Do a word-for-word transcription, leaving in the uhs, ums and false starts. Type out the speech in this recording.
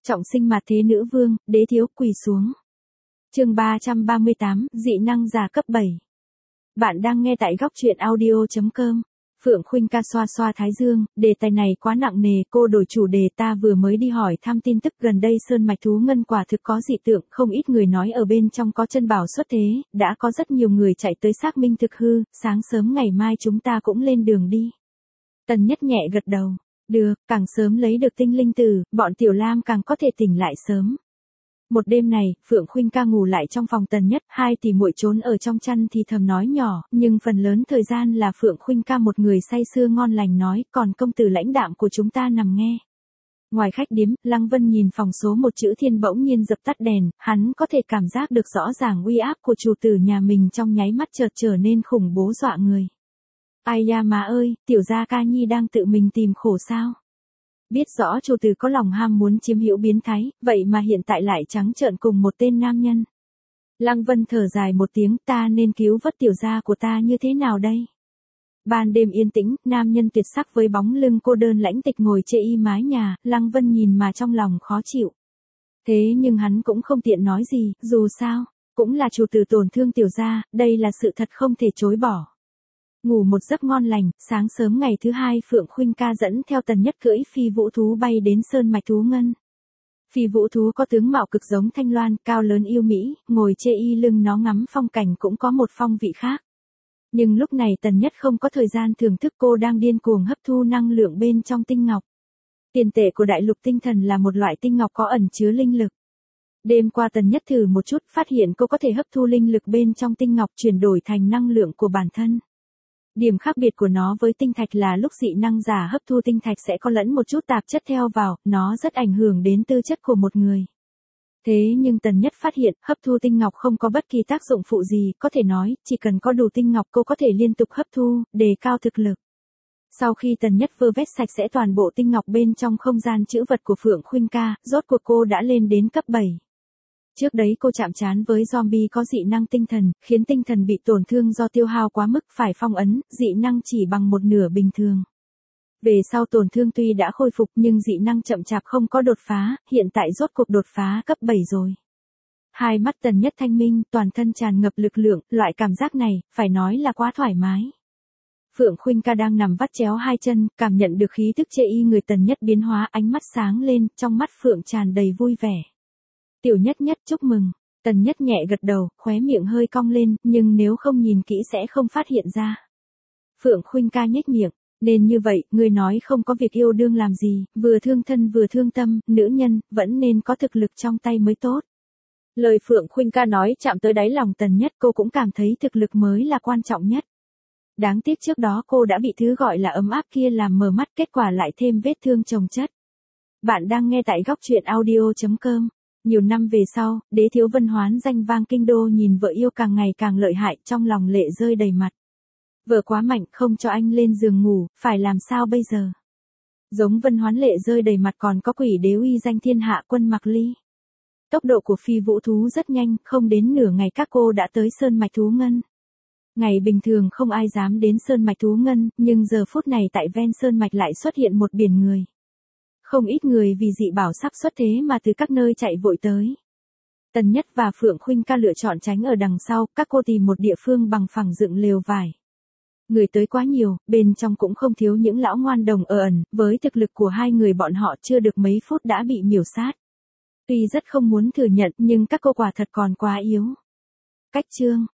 Trọng sinh mặt thế nữ vương, đế thiếu quỳ xuống. Chương ba trăm ba mươi tám, dị năng giả cấp bảy. Bạn đang nghe tại góc truyện audio chấm com. Phượng Khuynh ca xoa xoa thái dương, đề tài này quá nặng nề, cô đổi chủ đề. Ta vừa mới đi hỏi thăm tin tức gần đây sơn mạch thú ngân quả thực có dị tượng, không ít người nói ở bên trong có chân bảo xuất thế, đã có rất nhiều người chạy tới xác minh thực hư, sáng sớm ngày mai chúng ta cũng lên đường đi. Tần Nhất nhẹ gật đầu, được, càng sớm lấy được tinh linh tử, bọn Tiểu Lam càng có thể tỉnh lại sớm. Một đêm này, Phượng Khuynh ca ngủ lại trong phòng Tần Nhất, hai tỷ muội trốn ở trong chăn thì thầm nói nhỏ, nhưng phần lớn thời gian là Phượng Khuynh ca một người say sưa ngon lành nói, còn công tử lãnh đạm của chúng ta nằm nghe. Ngoài khách điếm, Lăng Vân nhìn phòng số một chữ thiên bỗng nhiên dập tắt đèn, hắn có thể cảm giác được rõ ràng uy áp của chủ tử nhà mình trong nháy mắt chợt trở nên khủng bố dọa người. Ai da má ơi, tiểu gia ca nhi đang tự mình tìm khổ sao? Biết rõ chủ tử có lòng ham muốn chiếm hữu biến thái, vậy mà hiện tại lại trắng trợn cùng một tên nam nhân. Lăng Vân thở dài một tiếng, ta nên cứu vớt tiểu gia của ta như thế nào đây? Ban đêm yên tĩnh, nam nhân tuyệt sắc với bóng lưng cô đơn lãnh tịch ngồi chê y mái nhà, Lăng Vân nhìn mà trong lòng khó chịu. Thế nhưng hắn cũng không tiện nói gì, dù sao, cũng là chủ tử tổn thương tiểu gia, đây là sự thật không thể chối bỏ. Ngủ một giấc ngon lành, sáng sớm ngày thứ hai Phượng Khuynh ca dẫn theo Tần Nhất cưỡi phi vũ thú bay đến sơn mạch thú ngân. Phi vũ thú có tướng mạo cực giống thanh loan, cao lớn yêu mỹ, ngồi chê y lưng nó ngắm phong cảnh cũng có một phong vị khác. Nhưng lúc này Tần Nhất không có thời gian thưởng thức, cô đang điên cuồng hấp thu năng lượng bên trong tinh ngọc. Tiền tệ của đại lục tinh thần là một loại tinh ngọc có ẩn chứa linh lực. Đêm qua Tần Nhất thử một chút, phát hiện cô có thể hấp thu linh lực bên trong tinh ngọc chuyển đổi thành năng lượng của bản thân. Điểm khác biệt của nó với tinh thạch là lúc dị năng giả hấp thu tinh thạch sẽ có lẫn một chút tạp chất theo vào, nó rất ảnh hưởng đến tư chất của một người. Thế nhưng Tần Nhất phát hiện, hấp thu tinh ngọc không có bất kỳ tác dụng phụ gì, có thể nói, chỉ cần có đủ tinh ngọc cô có thể liên tục hấp thu, đề cao thực lực. Sau khi Tần Nhất vơ vét sạch sẽ toàn bộ tinh ngọc bên trong không gian trữ vật của Phượng Khuynh ca, rốt cuộc cô đã lên đến cấp bảy. Trước đấy cô chạm trán với zombie có dị năng tinh thần, khiến tinh thần bị tổn thương do tiêu hao quá mức phải phong ấn, dị năng chỉ bằng một nửa bình thường. Về sau tổn thương tuy đã khôi phục nhưng dị năng chậm chạp không có đột phá, hiện tại rốt cuộc đột phá cấp bảy rồi. Hai mắt Tần Nhất thanh minh, toàn thân tràn ngập lực lượng, loại cảm giác này, phải nói là quá thoải mái. Phượng Khuynh ca đang nằm vắt chéo hai chân, cảm nhận được khí tức chê y người Tần Nhất biến hóa, ánh mắt sáng lên, trong mắt Phượng tràn đầy vui vẻ. Tiểu Nhất Nhất chúc mừng, Tần Nhất nhẹ gật đầu, khóe miệng hơi cong lên, nhưng nếu không nhìn kỹ sẽ không phát hiện ra. Phượng Khuynh ca nhếch miệng, nên như vậy, người nói không có việc yêu đương làm gì, vừa thương thân vừa thương tâm, nữ nhân, vẫn nên có thực lực trong tay mới tốt. Lời Phượng Khuynh ca nói chạm tới đáy lòng Tần Nhất, cô cũng cảm thấy thực lực mới là quan trọng nhất. Đáng tiếc trước đó cô đã bị thứ gọi là ấm áp kia làm mờ mắt, kết quả lại thêm vết thương chồng chất. Bạn đang nghe tại góc truyện audio chấm com. Nhiều năm về sau, đế thiếu Vân Hoán danh vang kinh đô nhìn vợ yêu càng ngày càng lợi hại, trong lòng lệ rơi đầy mặt. Vợ quá mạnh, không cho anh lên giường ngủ, phải làm sao bây giờ? Giống Vân Hoán lệ rơi đầy mặt còn có quỷ đế uy danh thiên hạ Quân Mặc Ly. Tốc độ của phi vũ thú rất nhanh, không đến nửa ngày các cô đã tới sơn mạch thú ngân. Ngày bình thường không ai dám đến sơn mạch thú ngân, nhưng giờ phút này tại ven sơn mạch lại xuất hiện một biển người. Không ít người vì dị bảo sắp xuất thế mà từ các nơi chạy vội tới. Tần Nhất và Phượng Khuynh ca lựa chọn tránh ở đằng sau, các cô tìm một địa phương bằng phẳng dựng lều vải. Người tới quá nhiều, bên trong cũng không thiếu những lão ngoan đồng ở ẩn, với thực lực của hai người bọn họ chưa được mấy phút đã bị miểu sát. Tuy rất không muốn thừa nhận nhưng các cô quả thật còn quá yếu. Cách chương,